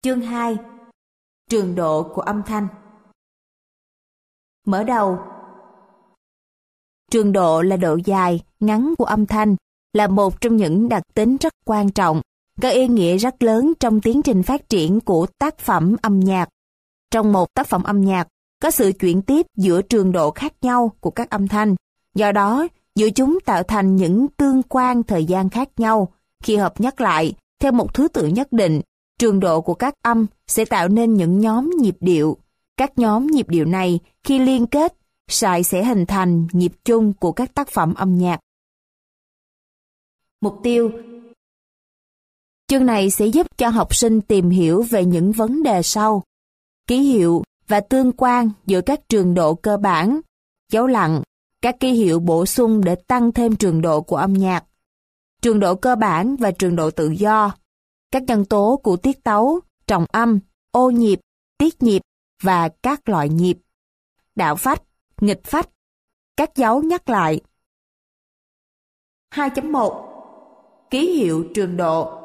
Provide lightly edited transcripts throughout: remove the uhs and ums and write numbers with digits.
Chương 2. Trường độ của âm thanh. Mở đầu. Trường độ là độ dài, ngắn của âm thanh, là một trong những đặc tính rất quan trọng, có ý nghĩa rất lớn trong tiến trình phát triển của tác phẩm âm nhạc. Trong một tác phẩm âm nhạc, có sự chuyển tiếp giữa trường độ khác nhau của các âm thanh. Do đó, giữa chúng tạo thành những tương quan thời gian khác nhau. Khi hợp nhất lại, theo một thứ tự nhất định, trường độ của các âm sẽ tạo nên những nhóm nhịp điệu. Các nhóm nhịp điệu này, khi liên kết, sẽ hình thành nhịp chung của các tác phẩm âm nhạc. Mục tiêu. Chương này sẽ giúp cho học sinh tìm hiểu về những vấn đề sau: ký hiệu và tương quan giữa các trường độ cơ bản, dấu lặng, các ký hiệu bổ sung để tăng thêm trường độ của âm nhạc, trường độ cơ bản và trường độ tự do, các nhân tố của tiết tấu, trọng âm, ô nhịp, tiết nhịp và các loại nhịp, đạo phách, nghịch phách, các dấu nhắc lại. 2.1 Ký hiệu trường độ.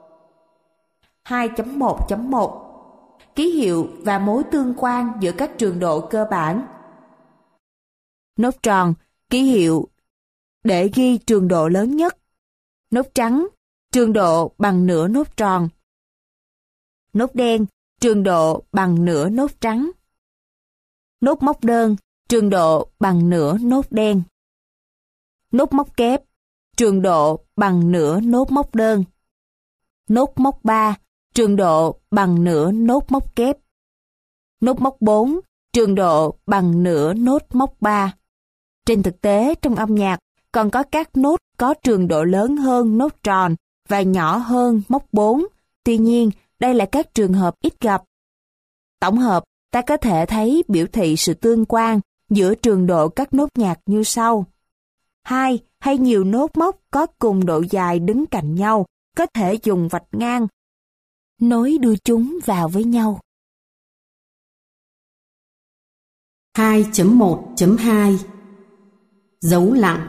2.1.1 Ký hiệu và mối tương quan giữa các trường độ cơ bản. Nốt tròn, ký hiệu để ghi trường độ lớn nhất. Nốt trắng, trường độ bằng nửa nốt tròn. Nốt đen, trường độ bằng nửa nốt trắng. Nốt móc đơn, trường độ bằng nửa nốt đen. Nốt móc kép, trường độ bằng nửa nốt móc đơn. Nốt móc 3, trường độ bằng nửa nốt móc kép. Nốt móc 4, trường độ bằng nửa nốt móc 3. Trên thực tế, trong âm nhạc, còn có các nốt có trường độ lớn hơn nốt tròn và nhỏ hơn móc 4. Tuy nhiên, đây là các trường hợp ít gặp. Tổng hợp, ta có thể thấy biểu thị sự tương quan giữa trường độ các nốt nhạc như sau. 2 hay nhiều nốt móc có cùng độ dài đứng cạnh nhau, có thể dùng vạch ngang, nối đưa chúng vào với nhau. 2.1.2 Dấu lặng.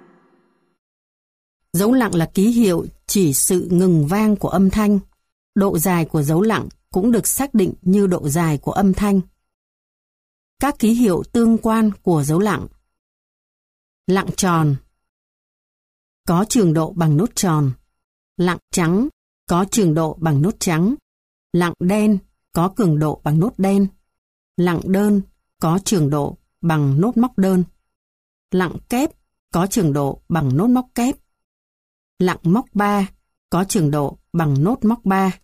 Dấu lặng là ký hiệu chỉ sự ngừng vang của âm thanh. Độ dài của dấu lặng cũng được xác định như độ dài của âm thanh. Các ký hiệu tương quan của dấu lặng. Lặng tròn có trường độ bằng nốt tròn. Lặng trắng có trường độ bằng nốt trắng. Lặng đen có cường độ bằng nốt đen. Lặng đơn có trường độ bằng nốt móc đơn. Lặng kép có trường độ bằng nốt móc kép. Lặng móc 3 có trường độ bằng nốt móc 3.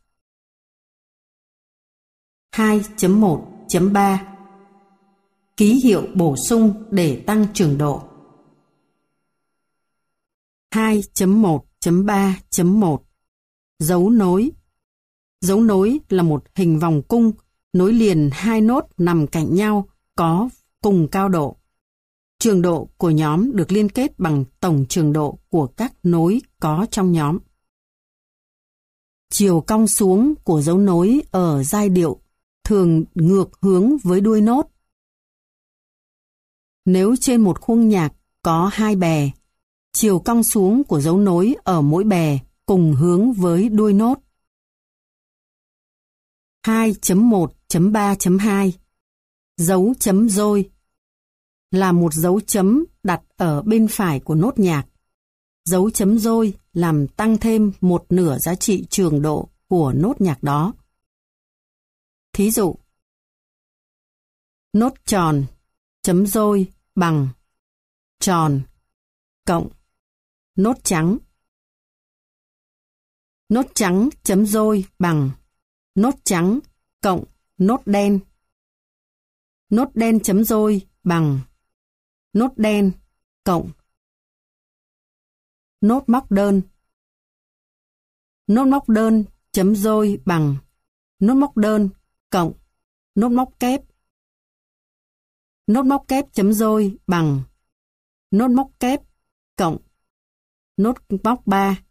2.1.3 Ký hiệu bổ sung để tăng trường độ. 2.1.3.1 Dấu nối. Dấu nối là một hình vòng cung nối liền hai nốt nằm cạnh nhau có cùng cao độ. Trường độ của nhóm được liên kết bằng tổng trường độ của các nối có trong nhóm. Chiều cong xuống của dấu nối ở giai điệu thường ngược hướng với đuôi nốt. Nếu trên một khuôn nhạc có hai bè, chiều cong xuống của dấu nối ở mỗi bè cùng hướng với đuôi nốt. 2.1.3.2 Dấu chấm dôi là một dấu chấm đặt ở bên phải của nốt nhạc. Dấu chấm dôi làm tăng thêm một nửa giá trị trường độ của nốt nhạc đó. Thí dụ: nốt tròn chấm dôi bằng tròn cộng nốt trắng. Nốt trắng chấm dôi bằng nốt trắng cộng nốt đen. Nốt đen chấm dôi bằng nốt đen cộng nốt móc đơn. Nốt móc đơn chấm dôi bằng nốt móc đơn cộng nốt móc kép. Nốt móc kép chấm dôi bằng nốt móc kép cộng nốt móc 3.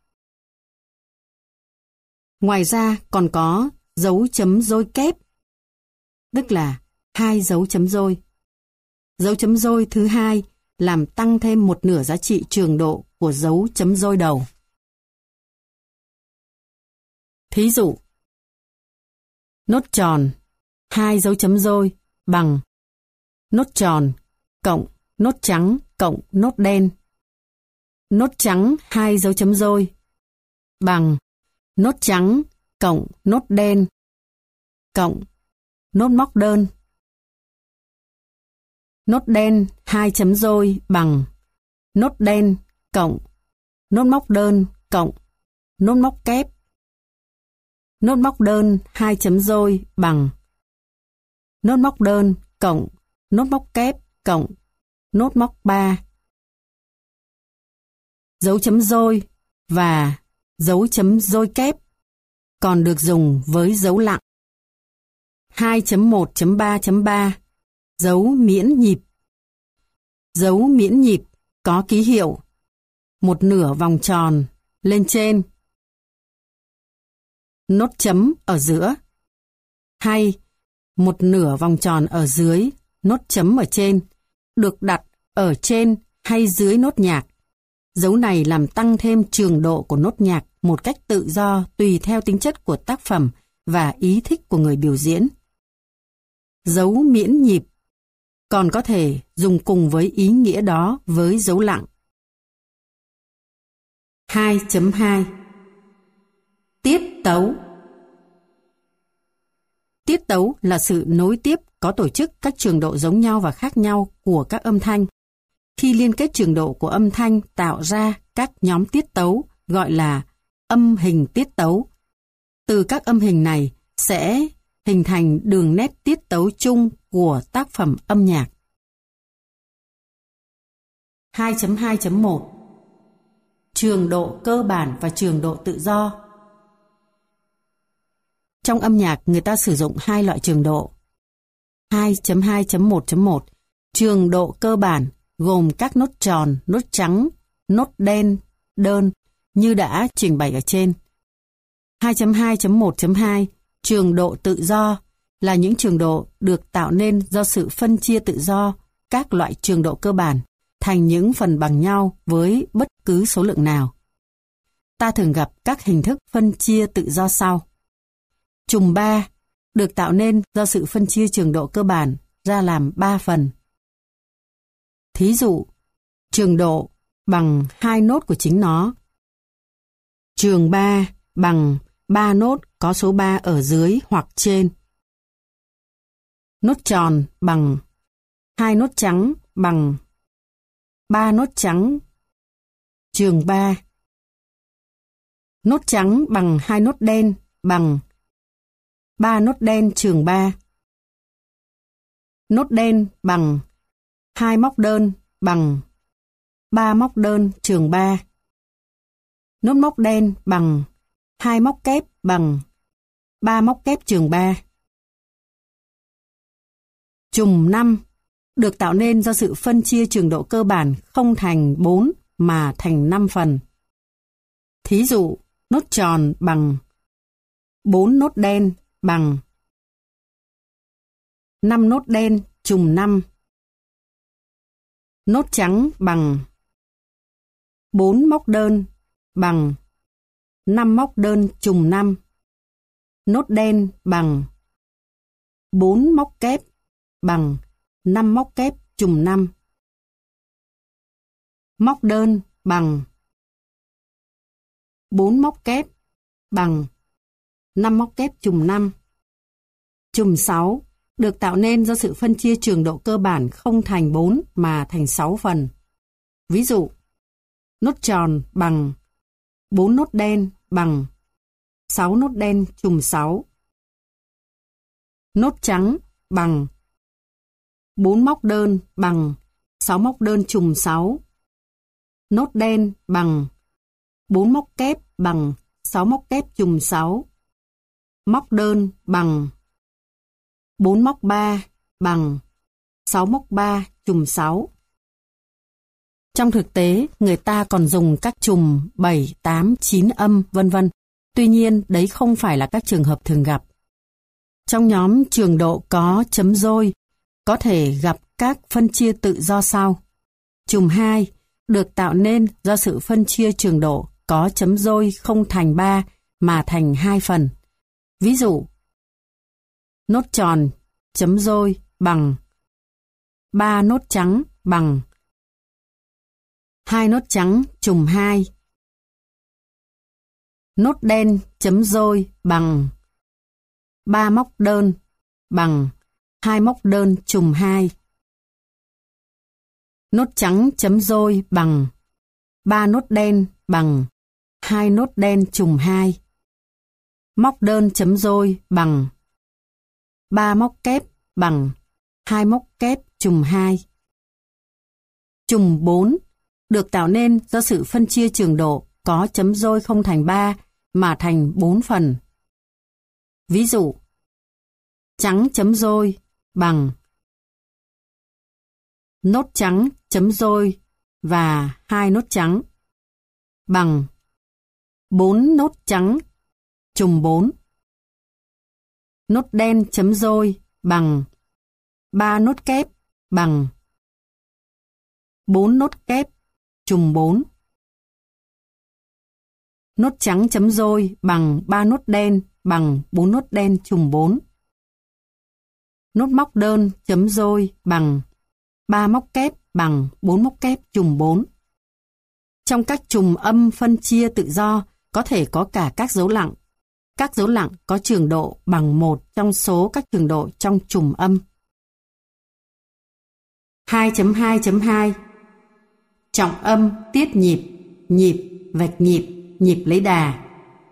Ngoài ra còn có dấu chấm dôi kép, tức là hai dấu chấm dôi. Dấu chấm dôi thứ hai làm tăng thêm một nửa giá trị trường độ của dấu chấm dôi đầu. Thí dụ: nốt tròn, 2 dấu chấm rôi bằng nốt tròn cộng nốt trắng cộng nốt đen. Nốt trắng 2 dấu chấm rôi bằng nốt trắng cộng nốt đen cộng nốt móc đơn. Nốt đen 2 chấm rôi bằng nốt đen cộng nốt móc đơn cộng nốt móc kép. Nốt móc đơn 2 chấm rôi bằng nốt móc đơn cộng nốt móc kép cộng nốt móc 3. Dấu chấm rôi và dấu chấm rôi kép còn được dùng với dấu lặng. 2.1.3.3 Dấu miễn nhịp. Dấu miễn nhịp có ký hiệu 1/2 vòng tròn lên trên, nốt chấm ở giữa, hay 1/2 vòng tròn ở dưới, nốt chấm ở trên, được đặt ở trên hay dưới nốt nhạc. Dấu này làm tăng thêm trường độ của nốt nhạc một cách tự do tùy theo tính chất của tác phẩm và ý thích của người biểu diễn. Dấu miễn nhịp còn có thể dùng cùng với ý nghĩa đó với dấu lặng. 2.2 Tiết tấu. Tiết tấu là sự nối tiếp có tổ chức các trường độ giống nhau và khác nhau của các âm thanh. Khi liên kết trường độ của âm thanh tạo ra các nhóm tiết tấu gọi là âm hình tiết tấu. Từ các âm hình này sẽ hình thành đường nét tiết tấu chung của tác phẩm âm nhạc. 2.2.1 Trường độ cơ bản và trường độ tự do. Trong âm nhạc người ta sử dụng 2 loại trường độ. 2.2.1.1 Trường độ cơ bản gồm các nốt tròn, nốt trắng, nốt đen, đơn như đã trình bày ở trên. 2.2.1.2 Trường độ tự do là những trường độ được tạo nên do sự phân chia tự do các loại trường độ cơ bản thành những phần bằng nhau với bất cứ số lượng nào. Ta thường gặp các hình thức phân chia tự do sau. Trùm 3 được tạo nên do sự phân chia trường độ cơ bản ra làm 3 phần. Thí dụ, trường độ bằng 2 nốt của chính nó. Trường 3 bằng 3 nốt có số 3 ở dưới hoặc trên. Nốt tròn bằng 2 nốt trắng bằng 3 nốt trắng trường 3. Nốt trắng bằng 2 nốt đen bằng 3 nốt đen trường 3. Nốt đen bằng 2 móc đơn bằng 3 móc đơn trường 3. Nốt móc đen bằng 2 móc kép bằng 3 móc kép trường 3. Trùm 5 được tạo nên do sự phân chia trường độ cơ bản không thành 4 mà thành 5 phần. Thí dụ, nốt tròn bằng 4 nốt đen bằng 5 nốt đen trùm 5. Nốt trắng bằng 4 móc đơn bằng 5 móc đơn trùm 5. Nốt đen bằng 4 móc kép bằng 5 móc kép trùm 5. Móc đơn bằng 4 móc kép bằng 5 móc kép trùm 5. Trùm 6 được tạo nên do sự phân chia trường độ cơ bản không thành 4 mà thành 6 phần. Ví dụ, nốt tròn bằng 4 nốt đen bằng 6 nốt đen trùm 6. Nốt trắng bằng 4 móc đơn bằng 6 móc đơn trùm 6. Nốt đen bằng 4 móc kép bằng 6 móc kép trùm 6. Móc đơn bằng 4 móc 3 bằng 6 móc 3 trùm 6. Trong thực tế, người ta còn dùng các trùm 7, 8, 9 âm vân vân. Tuy nhiên, đấy không phải là các trường hợp thường gặp. Trong nhóm trường độ có chấm rôi, có thể gặp các phân chia tự do sau. Trùm 2 được tạo nên do sự phân chia trường độ có chấm rôi không thành 3 mà thành 2 phần. Ví dụ, nốt tròn chấm dôi bằng 3 nốt trắng bằng 2 nốt trắng trùng 2. Nốt đen chấm dôi bằng 3 móc đơn bằng 2 móc đơn trùng 2. Nốt trắng chấm dôi bằng 3 nốt đen bằng 2 nốt đen trùng 2. Móc đơn chấm dôi bằng 3 móc kép bằng 2 móc kép trùng 2. Trùng 4 được tạo nên do sự phân chia trường độ có chấm dôi không thành 3 mà thành 4 phần. Ví dụ, trắng chấm dôi bằng nốt trắng chấm dôi và 2 nốt trắng bằng 4 nốt trắng trùng 4. Nốt đen chấm dôi bằng 3 nốt kép bằng 4 nốt kép trùng 4. Nốt trắng chấm dôi bằng 3 nốt đen bằng 4 nốt đen trùng 4. Nốt móc đơn chấm dôi bằng 3 móc kép bằng 4 móc kép trùng 4. Trong các trùng âm phân chia tự do có thể có cả các dấu lặng. Các dấu lặng có trường độ bằng 1 trong số các trường độ trong trùng âm. 2.2.2 Trọng âm, tiết nhịp, nhịp, vạch nhịp, nhịp lấy đà.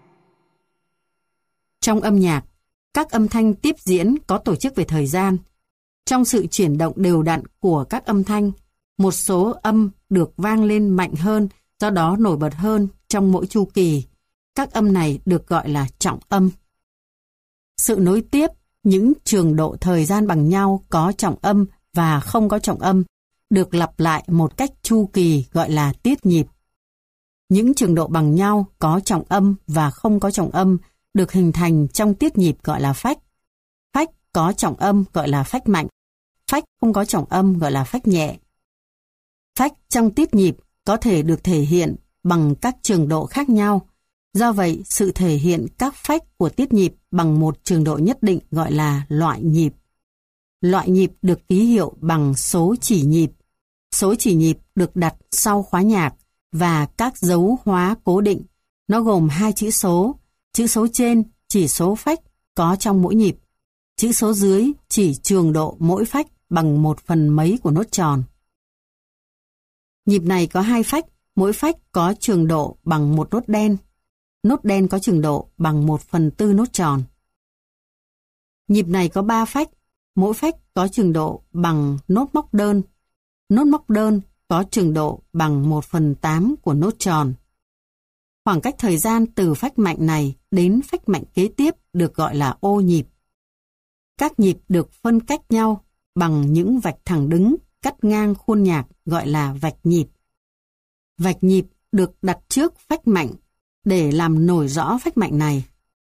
Trong âm nhạc, các âm thanh tiếp diễn có tổ chức về thời gian. Trong sự chuyển động đều đặn của các âm thanh, một số âm được vang lên mạnh hơn, do đó nổi bật hơn trong mỗi chu kỳ. Các âm này được gọi là trọng âm. Sự nối tiếp những trường độ thời gian bằng nhau có trọng âm và không có trọng âm được lặp lại một cách chu kỳ gọi là tiết nhịp. Những trường độ bằng nhau có trọng âm và không có trọng âm được hình thành trong tiết nhịp gọi là phách. Phách có trọng âm gọi là phách mạnh. Phách không có trọng âm gọi là phách nhẹ. Phách trong tiết nhịp có thể được thể hiện bằng các trường độ khác nhau. Do vậy, sự thể hiện các phách của tiết nhịp bằng một trường độ nhất định gọi là loại nhịp. Loại nhịp được ký hiệu bằng số chỉ nhịp. Số chỉ nhịp được đặt sau khóa nhạc và các dấu hóa cố định. Nó gồm 2 chữ số trên chỉ số phách có trong mỗi nhịp. Chữ số dưới chỉ trường độ mỗi phách bằng 1/4 mấy của nốt tròn. Nhịp này có 2 phách, mỗi phách có trường độ bằng 1 nốt đen. Nốt đen có trường độ bằng 1/4 nốt tròn. Nhịp này có 3 phách, mỗi phách có trường độ bằng nốt móc đơn. Nốt móc đơn có trường độ bằng 1/8 của nốt tròn. Khoảng cách thời gian từ phách mạnh này đến phách mạnh kế tiếp được gọi là ô nhịp. Các nhịp được phân cách nhau bằng những vạch thẳng đứng cắt ngang khuôn nhạc gọi là vạch nhịp. Vạch nhịp được đặt trước phách mạnh để làm nổi rõ phách mạnh này.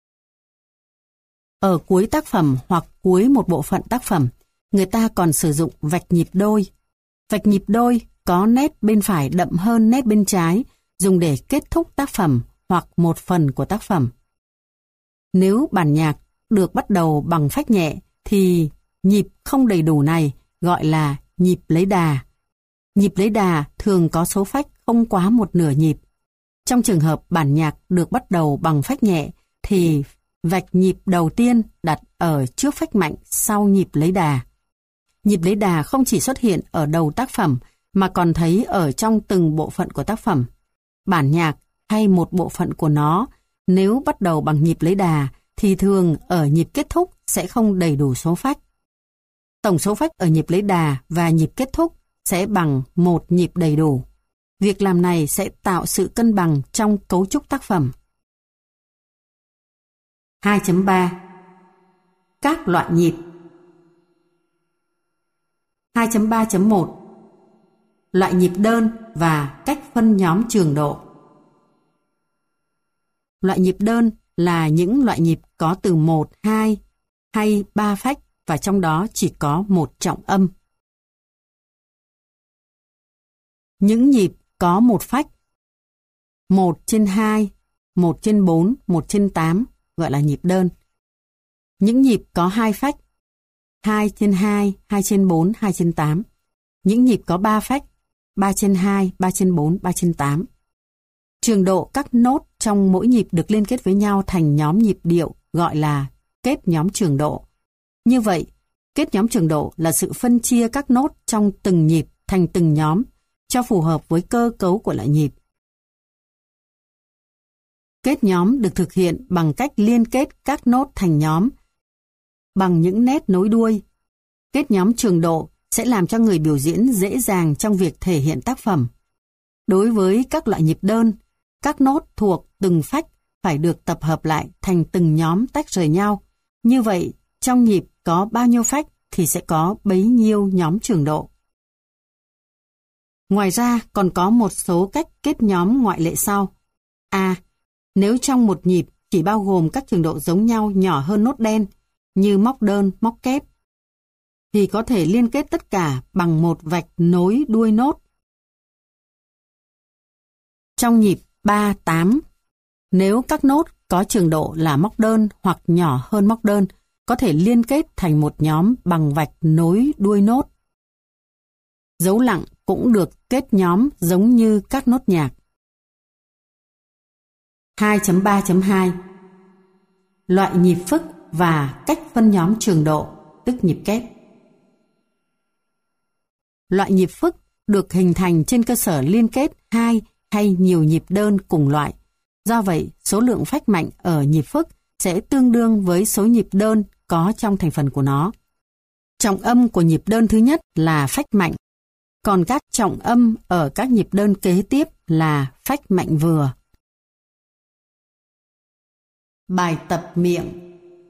Ở cuối tác phẩm hoặc cuối một bộ phận tác phẩm, người ta còn sử dụng vạch nhịp đôi. Vạch nhịp đôi có nét bên phải đậm hơn nét bên trái, dùng để kết thúc tác phẩm hoặc một phần của tác phẩm. Nếu bản nhạc được bắt đầu bằng phách nhẹ, thì nhịp không đầy đủ này gọi là nhịp lấy đà. Nhịp lấy đà thường có số phách không quá 1/2 nhịp. Trong trường hợp bản nhạc được bắt đầu bằng phách nhẹ, thì vạch nhịp đầu tiên đặt ở trước phách mạnh sau nhịp lấy đà. Nhịp lấy đà không chỉ xuất hiện ở đầu tác phẩm, mà còn thấy ở trong từng bộ phận của tác phẩm. Bản nhạc hay một bộ phận của nó, nếu bắt đầu bằng nhịp lấy đà, thì thường ở nhịp kết thúc sẽ không đầy đủ số phách. Tổng số phách ở nhịp lấy đà và nhịp kết thúc sẽ bằng một nhịp đầy đủ. Việc làm này sẽ tạo sự cân bằng trong cấu trúc tác phẩm. 2.3 Các loại nhịp. 2.3.1 Loại nhịp đơn và cách phân nhóm trường độ. Loại nhịp đơn là những loại nhịp có từ 1, 2 hay 3 phách và trong đó chỉ có một trọng âm. Những nhịp có một phách 1/2, 1/4, 1/8 gọi là nhịp đơn. Những nhịp có 2 phách, 2/2, 2/4, 2/8. Những nhịp có 3 phách, 3/2, 3/4, 3/8. Trường độ các nốt trong mỗi nhịp được liên kết với nhau thành nhóm nhịp điệu gọi là kết nhóm trường độ. Như vậy, kết nhóm trường độ là sự phân chia các nốt trong từng nhịp thành từng nhóm cho phù hợp với cơ cấu của loại nhịp. Kết nhóm được thực hiện bằng cách liên kết các nốt thành nhóm bằng những nét nối đuôi. Kết nhóm trường độ sẽ làm cho người biểu diễn dễ dàng trong việc thể hiện tác phẩm. Đối với các loại nhịp đơn, các nốt thuộc từng phách phải được tập hợp lại thành từng nhóm tách rời nhau. Như vậy, trong nhịp có bao nhiêu phách thì sẽ có bấy nhiêu nhóm trường độ. Ngoài ra, còn có một số cách kết nhóm ngoại lệ sau. A. Nếu trong một nhịp chỉ bao gồm các trường độ giống nhau nhỏ hơn nốt đen, như móc đơn, móc kép, thì có thể liên kết tất cả bằng một vạch nối đuôi nốt. Trong nhịp 3/8, nếu các nốt có trường độ là móc đơn hoặc nhỏ hơn móc đơn, có thể liên kết thành một nhóm bằng vạch nối đuôi nốt. Dấu lặng cũng được kết nhóm giống như các nốt nhạc. 2.3.2 Loại nhịp phức và cách phân nhóm trường độ, tức nhịp kép. Loại nhịp phức được hình thành trên cơ sở liên kết hai hay nhiều nhịp đơn cùng loại. Do vậy, số lượng phách mạnh ở nhịp phức sẽ tương đương với số nhịp đơn có trong thành phần của nó. Trọng âm của nhịp đơn thứ nhất là phách mạnh, còn các trọng âm ở các nhịp đơn kế tiếp là phách mạnh vừa. Bài tập miệng.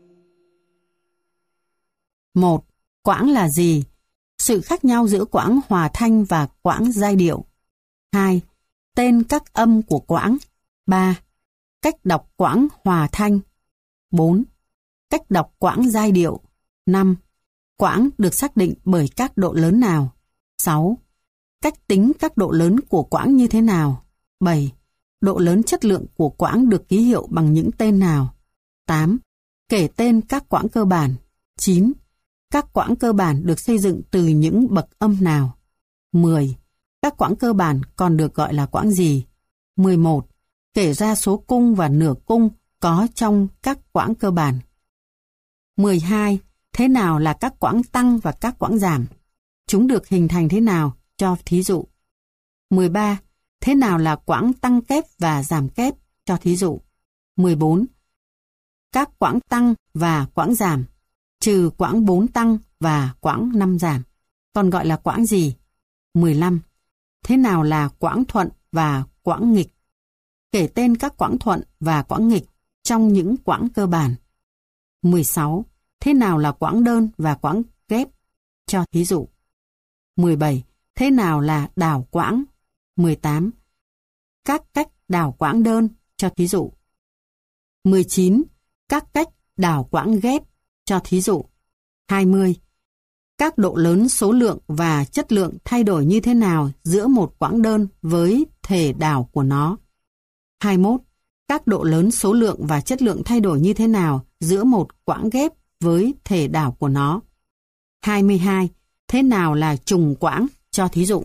1. Quãng là gì? Sự khác nhau giữa quãng hòa thanh và quãng giai điệu. 2. Tên các âm của quãng. 3. Cách đọc quãng hòa thanh. 4. Cách đọc quãng giai điệu. 5. Quãng được xác định bởi các độ lớn nào. 6. Cách tính các độ lớn của quãng như thế nào. 7. Độ lớn chất lượng của quãng được ký hiệu bằng những tên nào. 8. Kể tên các quãng cơ bản. 9. Các quãng cơ bản được xây dựng từ những bậc âm nào. 10. Các quãng cơ bản còn được gọi là quãng gì. 11. Kể ra số cung và nửa cung có trong các quãng cơ bản. 12. Thế nào là các quãng tăng và các quãng giảm? Chúng được hình thành thế nào? Cho thí dụ. 13. Thế nào là quãng tăng kép và giảm kép? Cho thí dụ. 14. Các quãng tăng và quãng giảm, trừ quãng 4 tăng và quãng 5 giảm, còn gọi là quãng gì? 15. Thế nào là quãng thuận và quãng nghịch? Kể tên các quãng thuận và quãng nghịch trong những quãng cơ bản. 16. Thế nào là quãng đơn và quãng ghép? Cho thí dụ. 17. Thế nào là đảo quãng? 18. Các cách đảo quãng đơn, cho thí dụ. 19. Các cách đảo quãng ghép, cho thí dụ. 20. Các độ lớn số lượng và chất lượng thay đổi như thế nào giữa một quãng đơn với thể đảo của nó. 21. Các độ lớn số lượng và chất lượng thay đổi như thế nào giữa một quãng ghép với thể đảo của nó. 22. Thế nào là trùng quãng, cho thí dụ.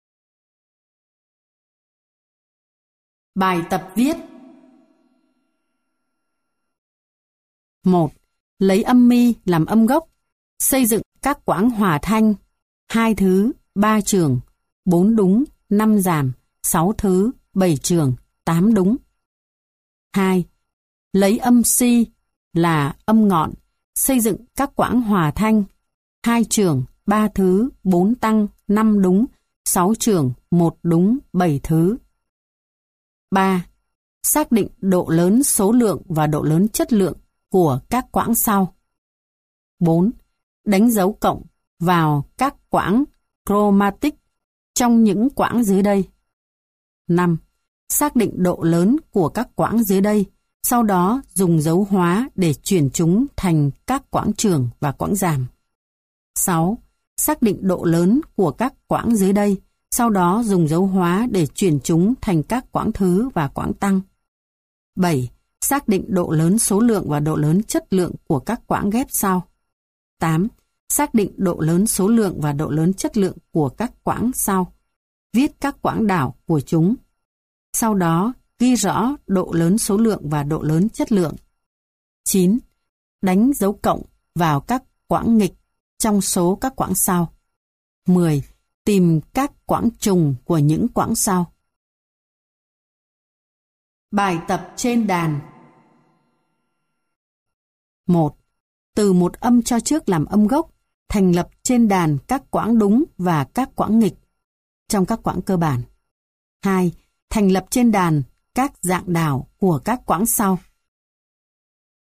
Bài tập viết. 1. Lấy âm mi làm âm gốc, xây dựng các quãng hòa thanh 2 thứ, 3 trường, 4 đúng, 5 giảm, 6 thứ, 7 trường, 8 đúng. 2. Lấy âm si là âm ngọn, xây dựng các quãng hòa thanh 2 trường, 3 thứ, 4 tăng, 5 đúng, 6 trường, 1 đúng, 7 thứ. 3. Xác định độ lớn số lượng và độ lớn chất lượng của các quãng sau. 4. Đánh dấu cộng vào các quãng chromatic trong những quãng dưới đây. 5. Xác định độ lớn của các quãng dưới đây, sau đó dùng dấu hóa để chuyển chúng thành các quãng trường và quãng giảm. 6. Xác định độ lớn của các quãng dưới đây, sau đó dùng dấu hóa để chuyển chúng thành các quãng thứ và quãng tăng. 7. Xác định độ lớn số lượng và độ lớn chất lượng của các quãng ghép sau. 8. Xác định độ lớn số lượng và độ lớn chất lượng của các quãng sau. Viết các quãng đảo của chúng. Sau đó, ghi rõ độ lớn số lượng và độ lớn chất lượng. 9. Đánh dấu cộng vào các quãng nghịch trong số các quãng sau. 10. Tìm các quãng trùng của những quãng sau. Bài tập trên đàn. 1. Từ một âm cho trước làm âm gốc, thành lập trên đàn các quãng đúng và các quãng nghịch trong các quãng cơ bản. 2. Thành lập trên đàn các dạng đảo của các quãng sau.